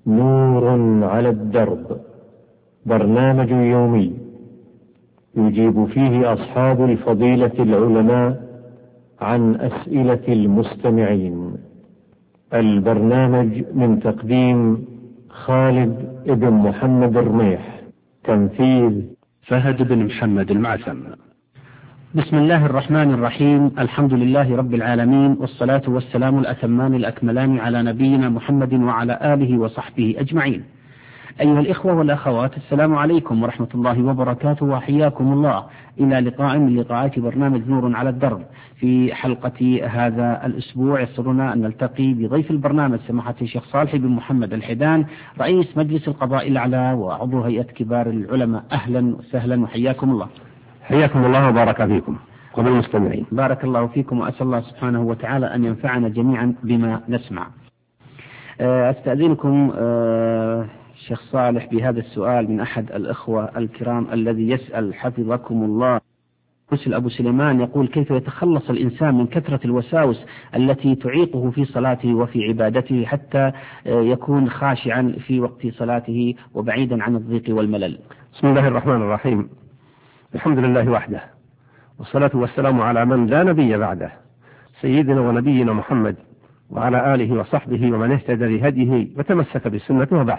نور على الدرب، برنامج يومي يجيب فيه أصحاب الفضيلة العلماء عن أسئلة المستمعين. البرنامج من تقديم خالد بن محمد الرميح، تنفيذ فهد بن محمد المعثم. بسم الله الرحمن الرحيم. الحمد لله رب العالمين، والصلاة والسلام الأتمان الأكملان على نبينا محمد وعلى آله وصحبه أجمعين. أيها الإخوة والأخوات، السلام عليكم ورحمة الله وبركاته، وحياكم الله إلى لقاء من لقاءات برنامج نور على الدرب. في حلقة هذا الأسبوع يسرنا أن نلتقي بضيف البرنامج سماحة الشيخ صالح بن محمد الحيدان، رئيس مجلس القضاء الأعلى وعضو هيئة كبار العلماء. أهلا وسهلا وحياكم الله. حياكم الله وبارك فيكم وبالمستمعين. بارك الله فيكم، وأسأل الله سبحانه وتعالى أن ينفعنا جميعا بما نسمع. أستأذنكم شيخ صالح بهذا السؤال من أحد الإخوة الكرام الذي يسأل حفظكم الله. يسأل أبو سليمان يقول: كيف يتخلص الإنسان من كثرة الوساوس التي تعيقه في صلاته وفي عبادته حتى يكون خاشعا في وقت صلاته وبعيدا عن الضيق والملل؟ بسم الله الرحمن الرحيم. الحمد لله وحده، والصلاة والسلام على من لا نبي بعده، سيدنا ونبينا محمد وعلى آله وصحبه ومن اهتدى بهديه وتمسك بسنته. وبعد،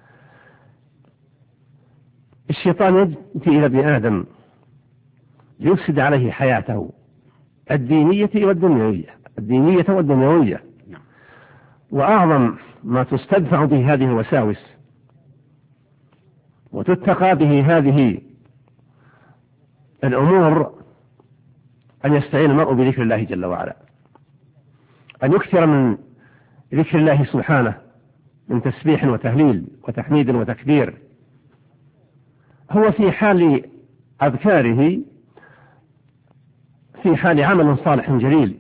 الشيطان يأتي إلى ابن آدم ليفسد عليه حياته الدينية والدنيوية، وأعظم ما تستدفع به هذه الوساوس وتتقى به هذه الأمور أن يستعين المرء بذكر الله جل وعلا، أن يكثر من ذكر الله سبحانه من تسبيح وتهليل وتحميد وتكبير. هو في حال أذكاره في حال عمل صالح جليل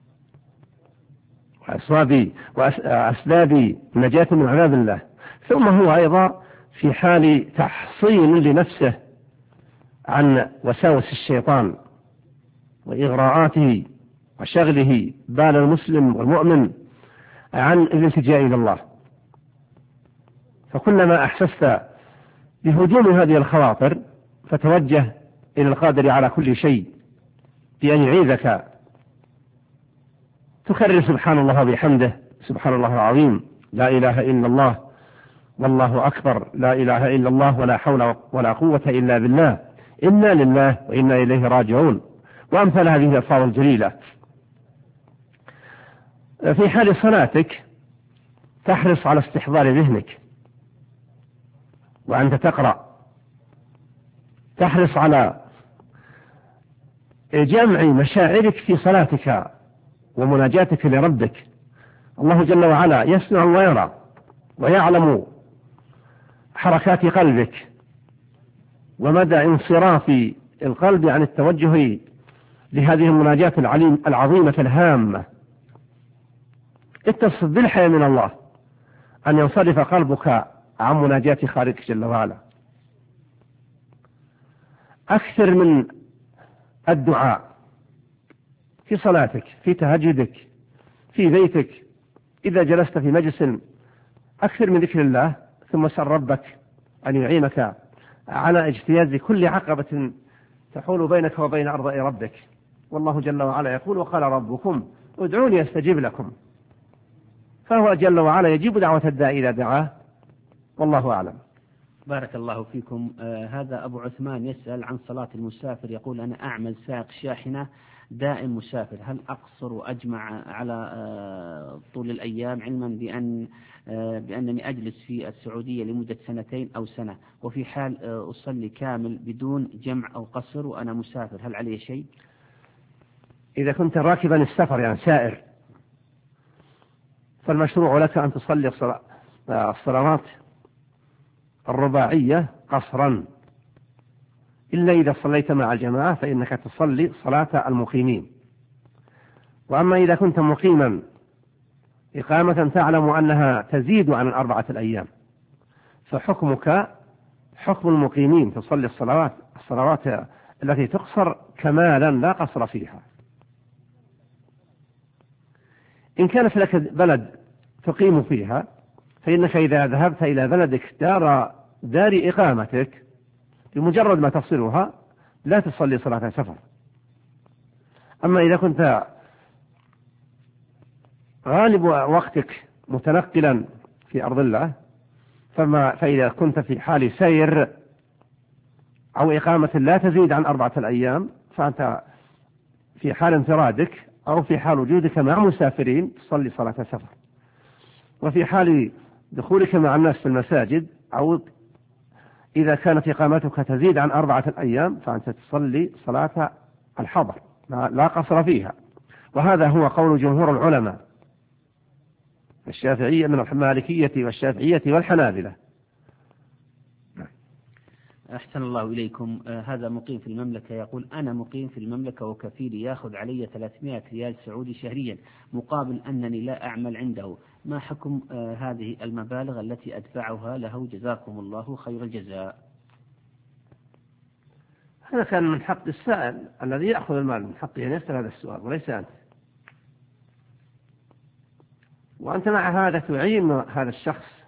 وأسباب نجاة من عذاب الله، ثم هو أيضا في حال تحصين لنفسه عن وساوس الشيطان وإغراءاته وشغله بال المسلم والمؤمن عن الالتجاء إلى الله. فكلما أحسست بهجوم هذه الخواطر فتوجه إلى القادر على كل شيء بأن يعيذك، تكرر سبحان الله وبحمده، سبحان الله العظيم، لا إله إلا الله، والله أكبر، لا إله إلا الله، ولا حول ولا قوة إلا بالله، إنا لله وإنا إليه راجعون، وأمثال هذه الألفاظ الجليلة. في حال صلاتك تحرص على استحضار ذهنك وأنت تقرأ، تحرص على جمع مشاعرك في صلاتك ومناجاتك لربك. الله جل وعلا يسمع ويرى ويعلم حركات قلبك ومدى انصراف القلب عن التوجه لهذه المناجاة العظيمة الهامة. اتصف بالحياة من الله أن ينصرف قلبك عن مناجاة خالقك جل وعلا. أكثر من الدعاء في صلاتك، في تهجدك، في بيتك، إذا جلست في مجلس أكثر من ذكر الله، ثم سل ربك أن يعينك على اجتياز كل عقبة تحول بينك وبين أرضاء ربك. والله جل وعلا يقول: وقال ربكم ادعوني أستجب لكم. فهو جل وعلا يجيب دعوة الداعي إذا دعاه، والله أعلم. بارك الله فيكم. هذا أبو عثمان يسأل عن صلاة المسافر، يقول: أنا أعمل سائق شاحنة دائم مسافر، هل أقصر وأجمع على طول الأيام، علما بأنني أجلس في السعودية لمدة 2 أو سنة، وفي حال أصلي كامل بدون جمع أو قصر وأنا مسافر، هل علي شيء؟ إذا كنت راكبا السفر يعني سائر، فالمشروع لك أن تصلي الصلوات الرباعية قصرا، إلا إذا صليت مع الجماعة فإنك تصلي صلاة المقيمين. وأما إذا كنت مقيما إقامة تعلم أنها تزيد عن 4 أيام، فحكمك حكم المقيمين، تصلي الصلوات التي تقصر كمالا لا قصر فيها. إن كانت لك بلد تقيم فيها فإنك إذا ذهبت إلى بلدك دار إقامتك بمجرد ما تفصلها لا تصلي صلاة سفر. أما إذا كنت غالب وقتك متنقلا في أرض الله فإذا كنت في حال سير أو إقامة لا تزيد عن 4 أيام فأنت في حال انفرادك أو في حال وجودك مع مسافرين تصلي صلاة سفر. وفي حال دخولك مع الناس في المساجد أو إذا كانت إقامتك تزيد عن 4 أيام فأنت تصلي صلاة الحضر لا قصر فيها. وهذا هو قول جمهور العلماء الشافعية من المالكية والشافعية والحنابلة. أحسن الله إليكم. هذا مقيم في المملكة يقول أنا مقيم في المملكة وكفيلي يأخذ علي 300 ريال سعودي شهريا مقابل أنني لا أعمل عنده، ما حكم هذه المبالغ التي أدفعها له؟ جزاكم الله خير الجزاء. هذا كان من حق السائل الذي يأخذ المال، من حقه أن يسأل هذا السؤال وليس أنت. وأنت مع هذا تعين هذا الشخص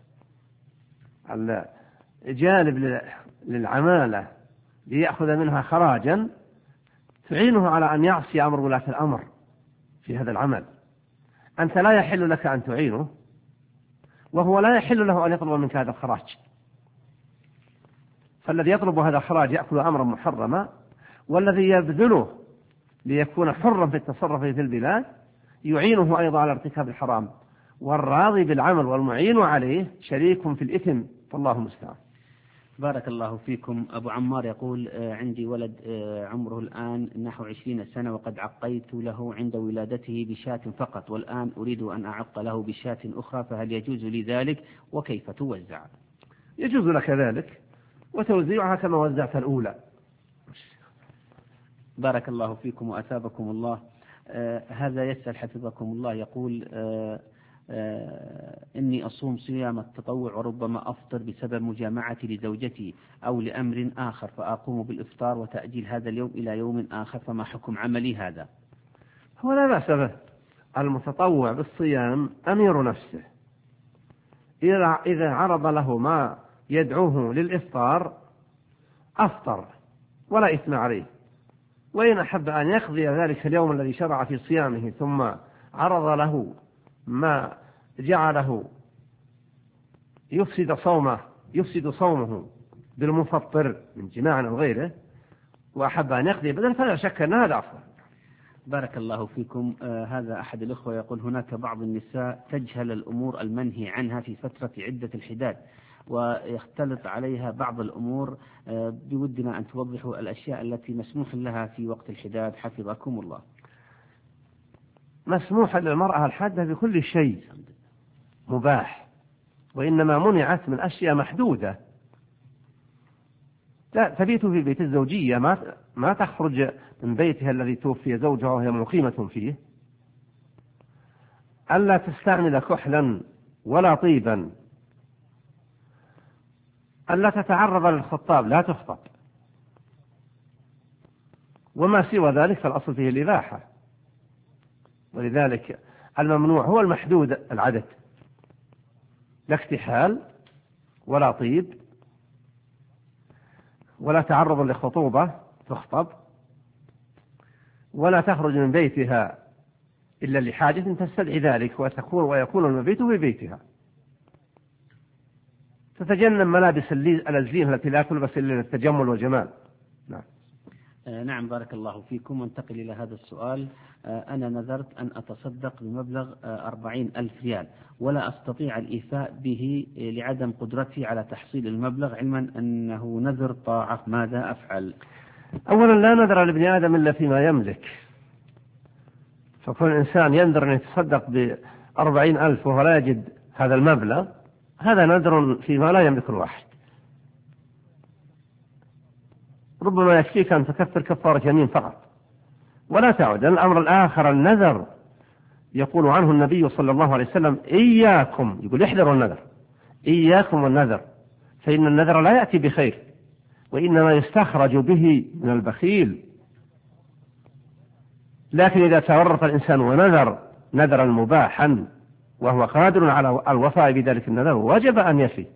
الجانب للعمالة ليأخذ منها خراجا، تعينه على أن يعصي أمر ولاة الأمر في هذا العمل. أنت لا يحل لك أن تعينه وهو لا يحل له أن يطلب منك هذا الخراج. فالذي يطلب هذا الخراج يأكل أمرا محرما، والذي يبذله ليكون حرا في التصرف في البلاد يعينه أيضا على ارتكاب الحرام. والراضي بالعمل والمعين عليه شريك في الإثم، فالله المستعان. بارك الله فيكم. أبو عمار يقول عندي ولد عمره الآن نحو 20 سنة وقد عقيت له عند ولادته بشاة فقط، والآن أريد أن أعق له بشاة أخرى، فهل يجوز لي ذلك وكيف توزع؟ يجوز لك ذلك وتوزيعها كما وزعت الأولى. بارك الله فيكم وأثابكم الله. هذا يسأل حفظكم الله يقول إني أصوم صيام التطوع وربما أفطر بسبب مجامعتي لزوجتي أو لأمر آخر، فأقوم بالإفطار وتأجيل هذا اليوم إلى يوم آخر، فما حكم عملي هذا؟ هو لا بأس به. المتطوع بالصيام أمير نفسه، إذا عرض له ما يدعوه للإفطار أفطر ولا إثم عليه. وإن أحب أن يقضي ذلك اليوم الذي شرع في صيامه ثم عرض له ما جعله يفسد صومه بالمفطر من جماع أو غيره وأحب أن يقضي بدل، فلا شك أن هذا أفضل. بارك الله فيكم. هذا أحد الأخوة يقول هناك بعض النساء تجهل الأمور المنهي عنها في فترة عدة الحداد ويختلط عليها بعض الأمور، بودنا أن توضحوا الأشياء التي مسموح لها في وقت الحداد حفظكم الله. مسموح للمرأة الحادة بكل شيء مباح، وإنما منعت من أشياء محدودة. تبيت في بيت الزوجية، ما تخرج من بيتها الذي توفي زوجها وهي مقيمة فيه. ألا تستعمل كحلا ولا طيبا. ألا تتعرض للخطاب، لا تخطب. وما سوى ذلك فالأصل فيه الإباحة. ولذلك الممنوع هو المحدود العدد، لا اكتحال ولا طيب ولا تعرض لخطوبة تخطب، ولا تخرج من بيتها إلا لحاجة تستدعي ذلك ويكون المبيت في بيتها. تتجنب ملابس الزينة التي لا تلبس إلا للتجمل والجمال. نعم. نعم بارك الله فيكم. وانتقل إلى هذا السؤال. أنا نذرت أن أتصدق بمبلغ 40,000 ريال ولا أستطيع الإيفاء به لعدم قدرتي على تحصيل المبلغ، علما أنه نذر طاعة، ماذا أفعل؟ أولا لا نذر لابن آدم إلا فيما يملك، فكل إنسان ينذر أن يتصدق ب40,000 وهو لا يجد هذا المبلغ، هذا نذر فيما لا يملك الواحد. ربما يكفيك أن تكفر كفارة يمين فقط ولا تعود. الأمر الآخر النذر، يقول عنه النبي صلى الله عليه وسلم إياكم، يقول احذروا النذر، إياكم والنذر، فإن النذر لا يأتي بخير وإنما يستخرج به من البخيل. لكن إذا تورط الإنسان ونذر نذرا مباحا وهو قادر على الوفاء بذلك النذر وجب أن يفي.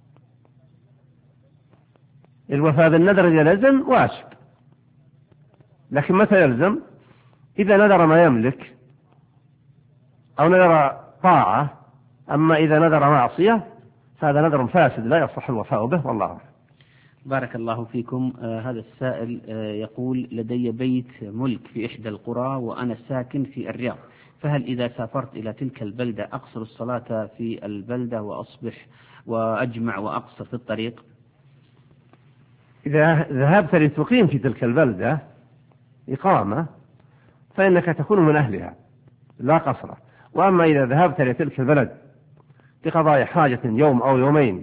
الوفاء بالنذر إذا لزم واجب، لكن متى يلزم؟ إذا نذر ما يملك أو نذر طاعة. أما إذا نذر معصية فهذا نذر فاسد لا يصح الوفاء به، والله أعلم. بارك الله فيكم. هذا السائل يقول: لدي بيت ملك في إحدى القرى وأنا ساكن في الرياض، فهل إذا سافرت إلى تلك البلدة أقصر الصلاة في البلدة وأصبح وأجمع وأقصر في الطريق؟ إذا ذهبت لتقيم في تلك البلدة إقامة فإنك تكون من أهلها لا قصر. وأما إذا ذهبت لتلك البلد لقضاء حاجة يوم أو يومين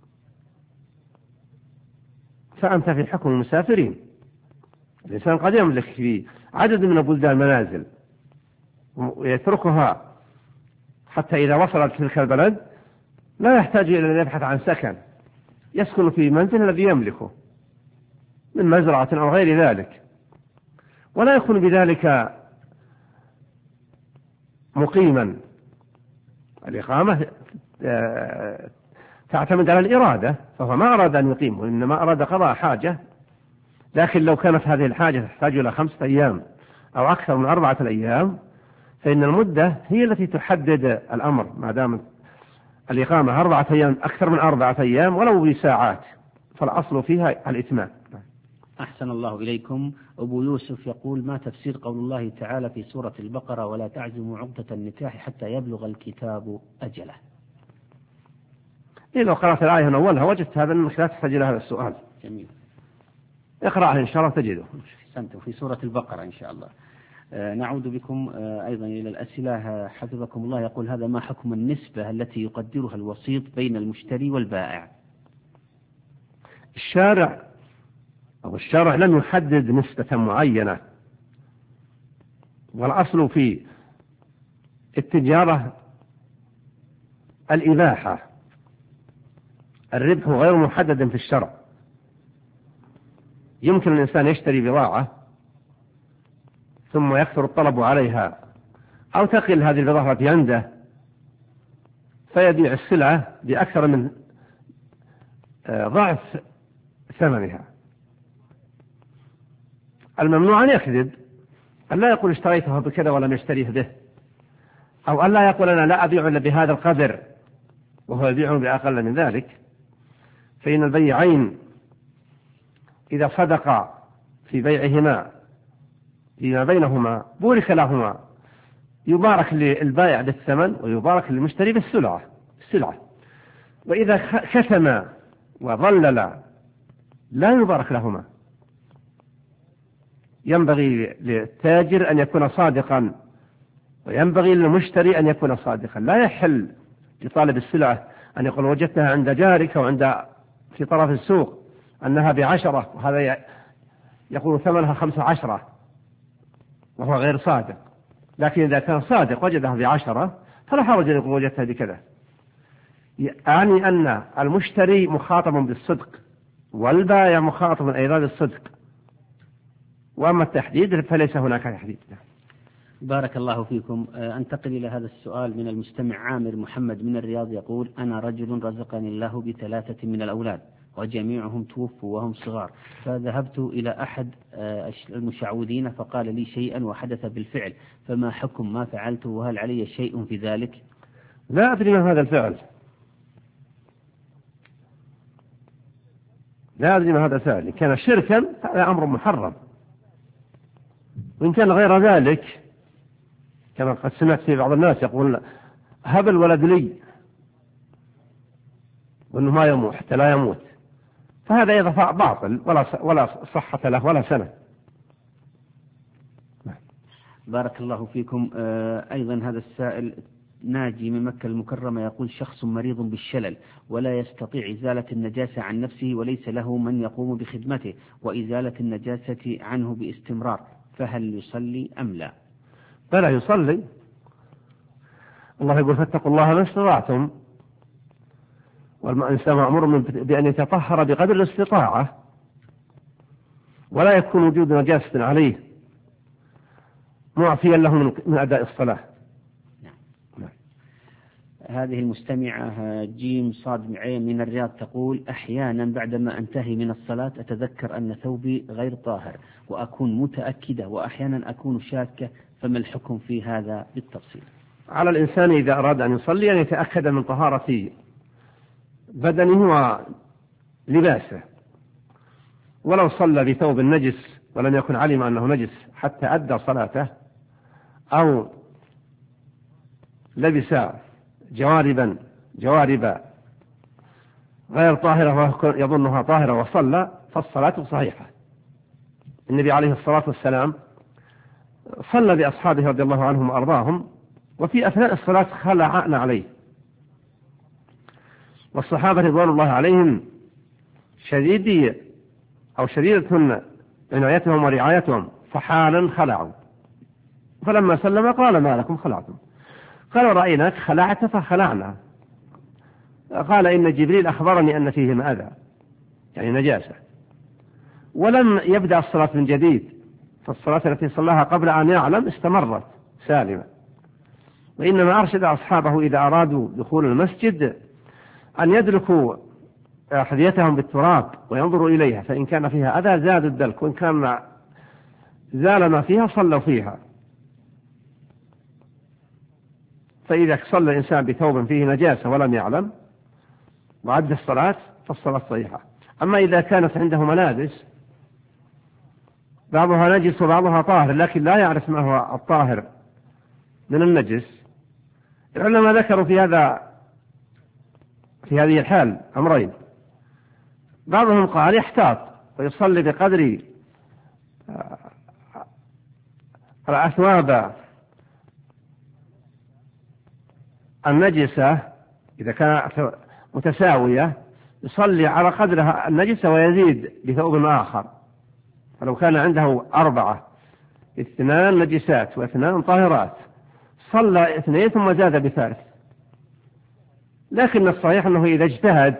فأنت في حكم المسافرين. الإنسان قد يملك في عدد من البلدان منازل ويتركها حتى إذا وصل تلك البلد لا يحتاج إلى أن يبحث عن سكن، يسكن في منزل الذي يملكه من مزرعة أو غير ذلك، ولا يكون بذلك مقيما. الإقامة تعتمد على الإرادة، فهو ما أراد أن يقيم وإنما أراد قضاء حاجة. لكن لو كانت هذه الحاجة تحتاج إلى 5 أيام أو أكثر من 4 أيام فإن المدة هي التي تحدد الأمر، ما دامت الإقامة 4 أيام أكثر من 4 أيام ولو بساعات فالأصل فيها الإتمام. أحسن الله إليكم. أبو يوسف يقول: ما تفسير قول الله تعالى في سورة البقرة: ولا تعزموا عقدة النكاح حتى يبلغ الكتاب أجله؟ لو قرأت الآية من أولها وجدت هذا أنك لا تحتاج إلى هذا السؤال. جميل. اقرأها إن شاء الله تجده. أحسنتم، في سورة البقرة إن شاء الله. نعود بكم أيضا إلى الأسئلة حفظكم الله. يقول: هذا ما حكم النسبة التي يقدرها الوسيط بين المشتري والبائع؟ الشارع لم يحدد نسبة معينة، والأصل في التجارة الإباحة، الربح غير محدد في الشرع. يمكن الإنسان يشتري بضاعة ثم يكثر الطلب عليها أو تقل هذه البضاعة التي عنده فيبيع السلعة بأكثر من ضعف ثمنها. الممنوع أن يكذب، أن لا يقول اشتريته بكذا ولم يشتريه به، أو أن لا يقول أنا لا أبيع إلا بهذا القدر وهو يبيعه بأقل من ذلك. فإن البيعين إذا صدقا في بيعهما فيما بينهما بورك لهما، يبارك للبائع بالثمن ويبارك للمشتري بالسلعة. وإذا كتما وضللا لا يبارك لهما. ينبغي للتاجر أن يكون صادقا وينبغي للمشتري أن يكون صادقا. لا يحل لطالب السلعة أن يقول وجدتها عند جارك وعند في طرف السوق أنها ب10 وهذا يقول ثمنها 15 وهو غير صادق. لكن إذا كان صادق وجدها ب10 فلا حرج أن يقول وجدتها بكذا. يعني أن المشتري مخاطب بالصدق والبائع مخاطب أيضا بالصدق، وأما التحديد فليس هناك تحديد. بارك الله فيكم. أنتقل إلى هذا السؤال من المستمع عامر محمد من الرياض. يقول: أنا رجل رزقني الله ب3 من الأولاد وجميعهم توفوا وهم صغار، فذهبت إلى أحد المشعوذين فقال لي شيئا وحدث بالفعل، فما حكم ما فعلته وهل علي شيء في ذلك؟ لا أدري ما هذا الفعل، لا أدري ما هذا الفعل. إن كان شركا هذا أمر محرم، وإن كان غير ذلك كما قد سمعت في بعض الناس يقول هب الولد لي وأنه ما يموت حتى لا يموت، فهذا أيضا باطل ولا صحة له ولا سنة. بارك الله فيكم. أيضا هذا السائل ناجي من مكة المكرمة يقول: شخص مريض بالشلل ولا يستطيع إزالة النجاسة عن نفسه وليس له من يقوم بخدمته وإزالة النجاسة عنه باستمرار، فهل يصلي أم لا؟ فلا يصلي. الله يقول: فاتقوا الله ما استطعتم، والإنسان مأمور بأن يتطهر بقدر الاستطاعة ولا يكون وجود نجاسة عليه معفيا له من أداء الصلاة. هذه المستمعة جيم صاد عين من الرياض تقول: أحيانا بعدما أنتهي من الصلاة أتذكر أن ثوبي غير طاهر وأكون متأكدة، وأحيانا أكون شاكة، فما الحكم في هذا بالتفصيل؟ على الإنسان إذا أراد أن يصلي أن يتأكد من طهارة بدنه ولباسه، ولو صلى بثوب نجس ولم يكن علم أنه نجس حتى أدى صلاته، أو لبس جوارب غير طاهرة يظنها طاهرة وصلى، فالصلاة صحيحة. النبي عليه الصلاة والسلام صلى بأصحابه رضي الله عنهم وأرضاهم، وفي أثناء الصلاة خلعنا عليه، والصحابة رضوان الله عليهم شديدة عنايتهم ورعايتهم، فحالا خلعوا، فلما سلم قال: ما لكم خلعتم؟ قالوا: رأيناك خلعت فخلعنا. قال: إن جبريل أخبرني أن فيهم أذى، يعني نجاسة، ولم يبدأ الصلاة من جديد، فالصلاة التي صلاها قبل أن يعلم استمرت سالمة. وإنما أرشد أصحابه إذا أرادوا دخول المسجد أن يدلكوا أحذيتهم بالتراب وينظروا إليها، فإن كان فيها أذى زادوا الدلك، وإن كان زال ما فيها صلوا فيها. فإذا صلى الإنسان بثوب فيه نجاسة ولم يعلم وعد الصلاة فالصلاة صحيحة. أما إذا كانت عنده ملابس بعضها نجس وبعضها طاهر لكن لا يعرف ما هو الطاهر من النجس، العلماء ذكروا في هذه الحال أمرين: بعضهم قال يحتاط ويصلي بقدر الأثواب النجسة، إذا كانت متساوية يصلي على قدرها النجسة ويزيد بثوب آخر، فلو كان عنده 4 2 نجسات و2 طاهرات صلى 2 ثم زاد بثالث. لكن الصحيح أنه إذا اجتهد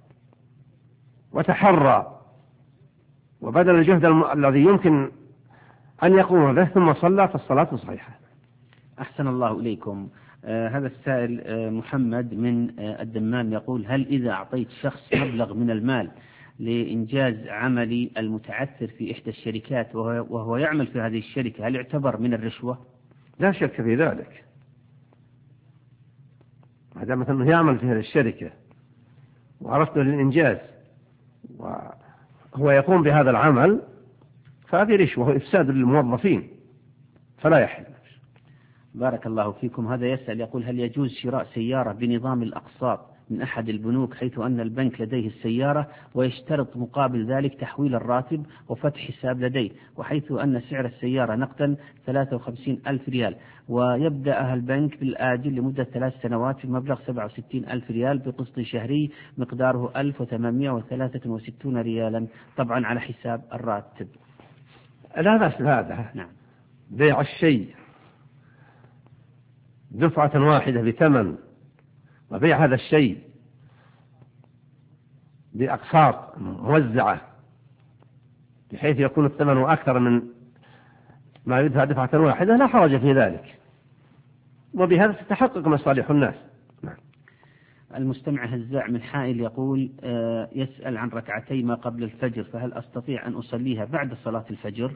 وتحرى وبذل الجهد الذي يمكن أن يقوم به ثم صلى فالصلاة صحيحة. أحسن الله إليكم. هذا السائل محمد من الدمام يقول: هل إذا أعطيت شخص مبلغ من المال لإنجاز عملي المتعثر في إحدى الشركات وهو يعمل في هذه الشركة، هل يعتبر من الرشوة؟ لا شك في ذلك، ما دام أنه يعمل في هذه الشركة وعرفته للإنجاز وهو يقوم بهذا العمل فهذه رشوة وإفساد للموظفين فلا يحل. بارك الله فيكم. هذا يسأل يقول: هل يجوز شراء سيارة بنظام الأقساط من أحد البنوك، حيث أن البنك لديه السيارة ويشترط مقابل ذلك تحويل الراتب وفتح حساب لديه، وحيث أن سعر السيارة نقدا 53,000 ريال، ويبدأها البنك بالآجل لمدة 3 سنوات بمبلغ 67,000 ريال بقسط شهري مقداره 1863 ريالا، طبعا على حساب الراتب؟ لا بأس بهذا. نعم. بيع الشيء دفعة واحدة بثمن، وبيع هذا الشيء بأقساط موزعة بحيث يكون الثمن أكثر من ما يدفع دفعة واحدة لا حرج في ذلك، وبهذا تتحقق مصالح الناس. نعم. المستمع هزاع من حائل يقول: يسأل عن ركعتي ما قبل الفجر، فهل أستطيع أن أصليها بعد صلاة الفجر؟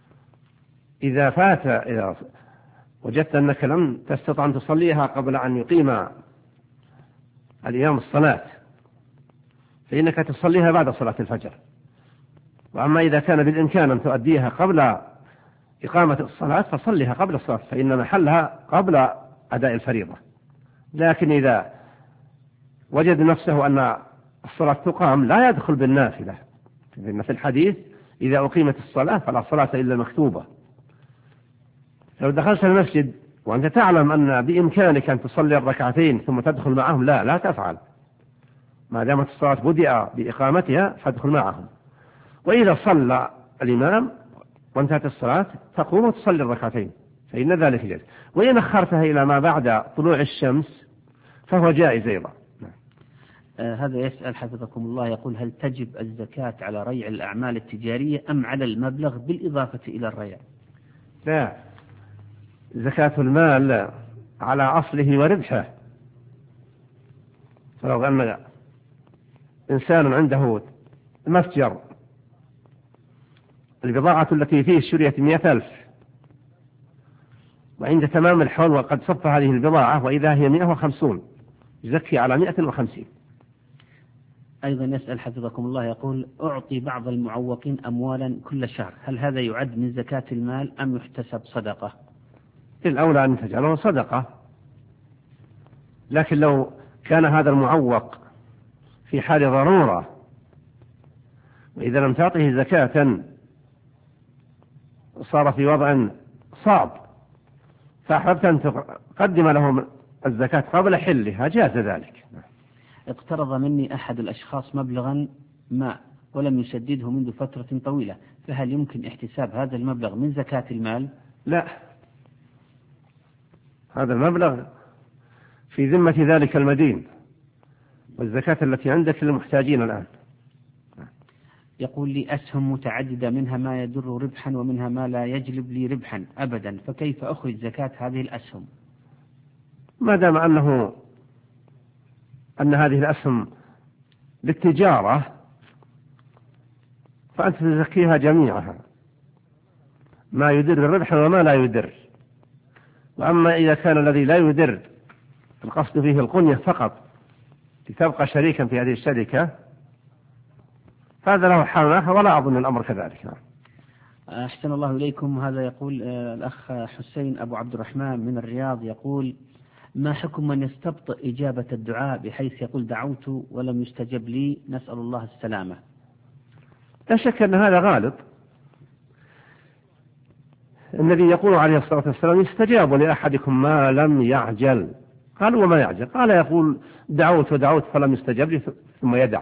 إذا وجدت أنك لم تستطع أن تصليها قبل أن يقيم الإمام الصلاة فإنك تصليها بعد صلاة الفجر. وأما إذا كان بالإمكان أن تؤديها قبل إقامة الصلاة فصليها قبل الصلاة، فإن محلها قبل أداء الفريضة. لكن إذا وجد نفسه أن الصلاة تقام لا يدخل بالنافلة، لأن في الحديث: إذا أقيمت الصلاة فلا صلاة إلا المكتوبة. لو دخلت المسجد وأنت تعلم أن بإمكانك أن تصلي الركعتين ثم تدخل معهم، لا تفعل، ما دامت الصلاة بدأ بإقامتها فادخل معهم. وإذا صلى الإمام وانتهت الصلاة تقوم وتصلي الركعتين، فإن ذلك جائز. وإن أخرتها إلى ما بعد طلوع الشمس فهو جائز أيضا. هذا يسأل حفظكم الله يقول: هل تجب الزكاة على ريع الأعمال التجارية أم على المبلغ بالإضافة إلى الريع؟ لا، زكاة المال على أصله وربحه، فلو أن إنسان عنده متجر البضاعة التي فيه اشتريت 100,000 وعند تمام الحول وقد صف هذه البضاعة وإذا هي 150 يزكي على 150. أيضا يسأل حفظكم الله يقول: أعطي بعض المعوقين أموالا كل شهر، هل هذا يعد من زكاة المال أم يحتسب صدقة؟ الأولى أن تجعله صدقة، لكن لو كان هذا المعوق في حال ضرورة وإذا لم تعطه زكاة صار في وضع صعب فأحببت أن تقدم له الزكاة قبل حلها جاز ذلك. اقترض مني أحد الأشخاص مبلغا ما ولم يسدده منذ فترة طويلة، فهل يمكن احتساب هذا المبلغ من زكاة المال؟ لا، هذا المبلغ في ذمة ذلك المدين، والزكاة التي عندك للمحتاجين الآن. يقول لي: أسهم متعددة منها ما يدر ربحا ومنها ما لا يجلب لي ربحا أبدا، فكيف أخرج زكاة هذه الأسهم؟ ما دام أن هذه الأسهم للتجارة فأنت تزكيها جميعها، ما يدر ربحا وما لا يدر. وأما إذا كان الذي لا يدر القصد فيه القنية فقط لتبقى شريكا في هذه الشركة فهذا له حال آخر، ولا أظن الأمر كذلك. أحسن الله إليكم. هذا يقول الأخ حسين أبو عبد الرحمن من الرياض يقول: ما حكم من يستبطئ إجابة الدعاء بحيث يقول دعوت ولم يستجب لي، نسأل الله السلامة؟ لا شك أن هذا غالط. النبي يقول عليه الصلاة والسلام: يستجاب لأحدكم ما لم يعجل. قال: وما يعجل؟ قال: يقول دعوت ودعوت فلم يستجب لي ثم يدع.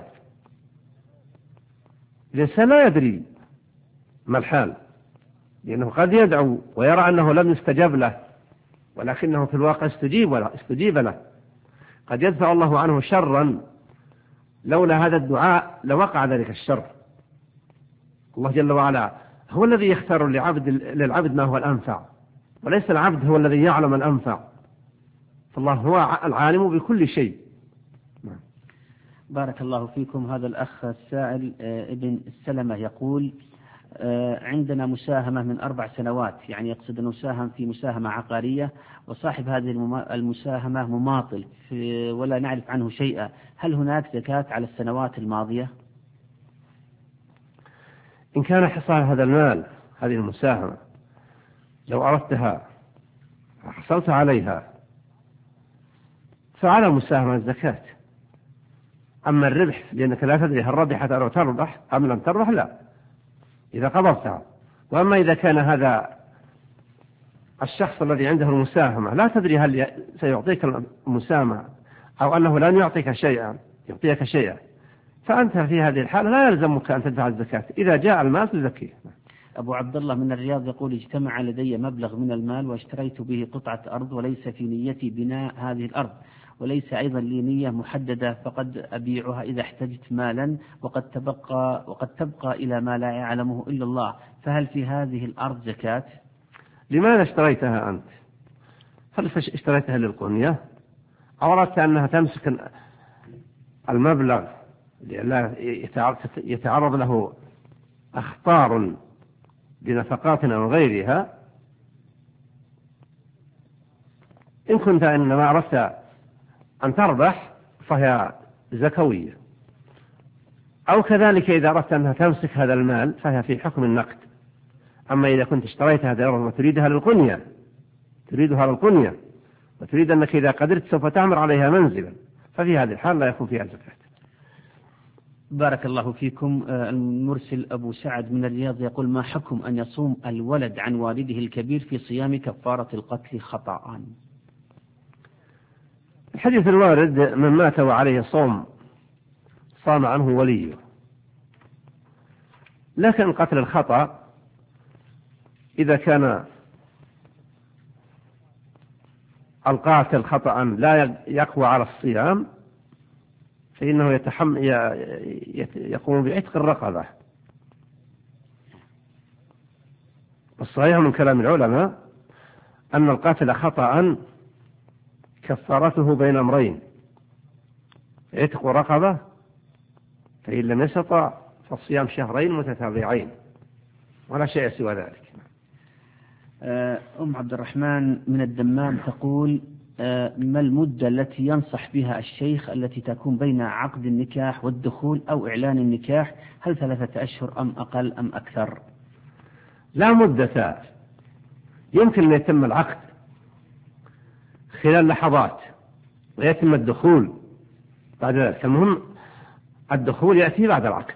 الإنسان لا يدري ما الحال، لأنه قد يدعو ويرى أنه لم يستجب له ولكنه في الواقع استجيب له. قد يدفع الله عنه شرا لولا هذا الدعاء لوقع ذلك الشر. الله جل وعلا هو الذي يختار للعبد ما هو الأنفع، وليس العبد هو الذي يعلم الأنفع، فالله هو العالم بكل شيء. بارك الله فيكم. هذا الأخ السائل ابن السلمة يقول: عندنا مساهمة من 4 سنوات، يعني يقصد أنه ساهم في مساهمة عقارية، وصاحب هذه المساهمة مماطل ولا نعرف عنه شيئا، هل هناك زكاة على السنوات الماضية؟ إن كان حصال هذا المال، هذه المساهمة، لو أردتها وحصلت عليها فعلى مساهمة الزكاة. أما الربح لأنك لا تدري هل ربحت أو تربح أم لم تربح، لا، إذا قبضتها. وأما إذا كان هذا الشخص الذي عنده المساهمة لا تدري هل سيعطيك المساهمة أو أنه لن يعطيك شيئا، فأنت في هذه الحالة لا يلزمك أن تدفع الزكاة، إذا جاء المال تزكيه. أبو عبد الله من الرياض يقول: اجتمع لدي مبلغ من المال واشتريت به قطعة أرض وليس في نيتي بناء هذه الأرض، وليس أيضا لي نية محددة، فقد أبيعها إذا احتجت مالا وقد تبقى إلى ما لا يعلمه إلا الله، فهل في هذه الأرض زكاة؟ لماذا اشتريتها أنت؟ هل اشتريتها للقنية أو أردت أنها تمسك المبلغ لا يتعرض له أخطار بنفقات أو غيرها؟ إن كنت إنما أردت أن تربح فهي زكوية، أو كذلك إذا أردت أنها تمسك هذا المال فهي في حكم النقد. أما إذا كنت اشتريت هذا الأرض وتريدها للقنية وتريد أنك إذا قدرت سوف تعمر عليها منزلا، ففي هذه الحال لا يكون فيها زكاة. بارك الله فيكم. المرسل أبو سعد من الرياض يقول: ما حكم أن يصوم الولد عن والده الكبير في صيام كفارة القتل خطأ؟ الحديث الوارد: من مات وعليه صوم صام عنه وليه. لكن قتل الخطأ إذا كان القاتل خطأ لا يقوى على الصيام فإنه يقوم بعتق الرقبة. الصحيح من كلام العلماء أن القاتل خطأ كفارته بين أمرين: عتق رقبة، فإن لم يستطع فالصيام شهرين متتابعين ولا شيء سوى ذلك. أم عبد الرحمن من الدمام تقول: ما المدة التي ينصح بها الشيخ التي تكون بين عقد النكاح والدخول أو إعلان النكاح؟ هل 3 أشهر أم أقل أم أكثر؟ لا مدة، يمكن أن يتم العقد خلال لحظات ويتم الدخول بعد ذلك. المهم الدخول يأتي بعد العقد،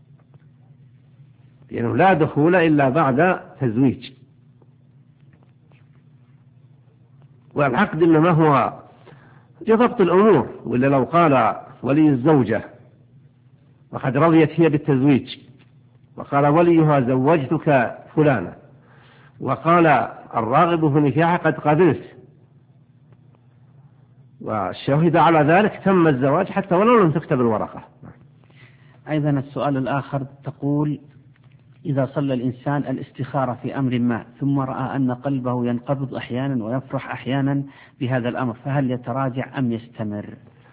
لأنه لا دخول إلا بعد تزويج، والعقد إنما هو لضبط الأمور. وإلا لو قال ولي الزوجة وقد رضيت هي بالتزويج وقال وليها زوجتك فلانة وقال الراغب في نكاحها قد قبلت والشهد على ذلك، تم الزواج حتى ولو لم تكتب الورقة. أيضا السؤال الآخر تقول: إذا صلى الإنسان الاستخارة في أمر ما ثم رأى أن قلبه ينقبض أحيانا ويفرح أحيانا بهذا الأمر، فهل يتراجع أم يستمر؟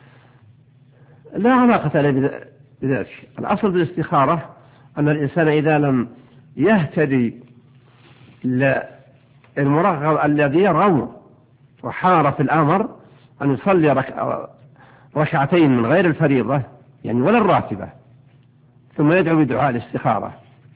لا علاقة له بذلك. الأصل بالاستخارة أن الإنسان إذا لم يهتدي للمرغب الذي يرغب وحار في الأمر أن يصلي ركعتين من غير الفريضة يعني ولا الراتبة، ثم يدعو بدعاء الاستخارة،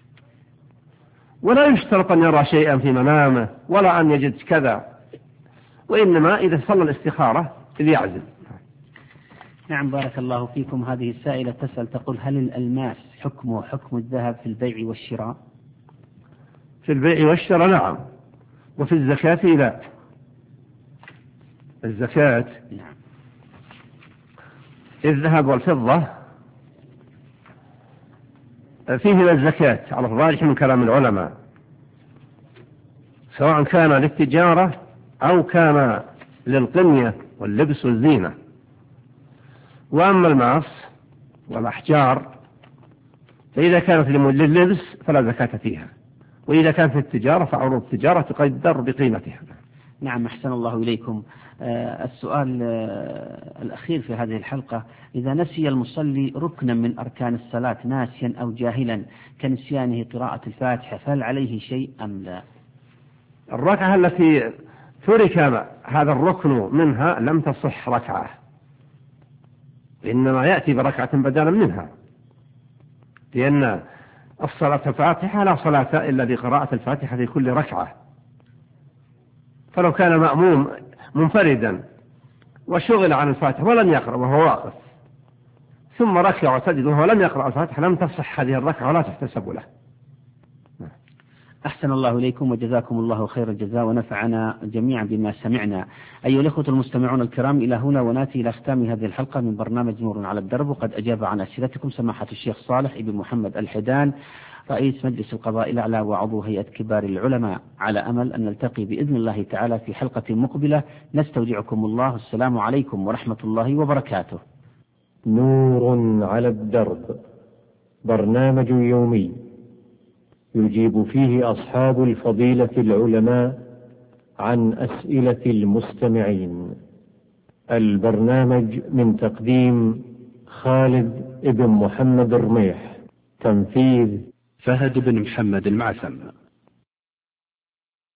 ولا يشترط أن يرى شيئا في منامه ولا أن يجد كذا، وإنما إذا صلى الاستخارة إذ يعزم. نعم، بارك الله فيكم. هذه السائلة تسأل تقول: هل الألماس حكمه حكم الذهب في البيع والشراء؟ في البيع والشراء نعم، وفي الزكاة لا. الزكاة نعم. الذهب والفضة فيهما الزكاة على الراجح من كلام العلماء، سواء كان للتجارة أو كان للقنية واللبس والزينة. وأما الماس والأحجار فإذا كانت لللبس فلا زكاة فيها، وإذا كانت للتجارة فعروض التجارة تقدر بقيمتها. نعم، أحسن الله إليكم. السؤال الأخير في هذه الحلقة: إذا نسي المصلي ركنا من أركان الصلاة ناسيا أو جاهلا كنسيانه قراءة الفاتحة، فهل عليه شيء أم لا؟ الركعة التي ترك هذا الركن منها لم تصح ركعة، إنما يأتي بركعة بدلا منها، لأن الصلاة الفاتحة لا صلاة إلا بقراءة الفاتحة في كل ركعة. فلو كان مأموم منفردا وشغل عن الفاتحة ولم يقرأ وهو واقف ثم ركع وسجد وهو لم يقرأ الفاتحة لم تصح هذه الركعة ولا تحتسب له. أحسن الله إليكم وجزاكم الله خير الجزاء ونفعنا جميعا بما سمعنا. أيها الأخوة المستمعون الكرام، إلى هنا ونأتي إلى ختام هذه الحلقة من برنامج نور على الدرب، وقد أجاب عن أسئلتكم سماحة الشيخ صالح ابن محمد الحدان رئيس مجلس القضاء الأعلى وعضو هيئة كبار العلماء، على أمل أن نلتقي بإذن الله تعالى في حلقة مقبلة. نستودعكم الله، السلام عليكم ورحمة الله وبركاته. نور على الدرب، برنامج يومي يجيب فيه أصحاب الفضيلة العلماء عن أسئلة المستمعين. البرنامج من تقديم خالد ابن محمد الرميح، تنفيذ فهد بن محمد المعسم.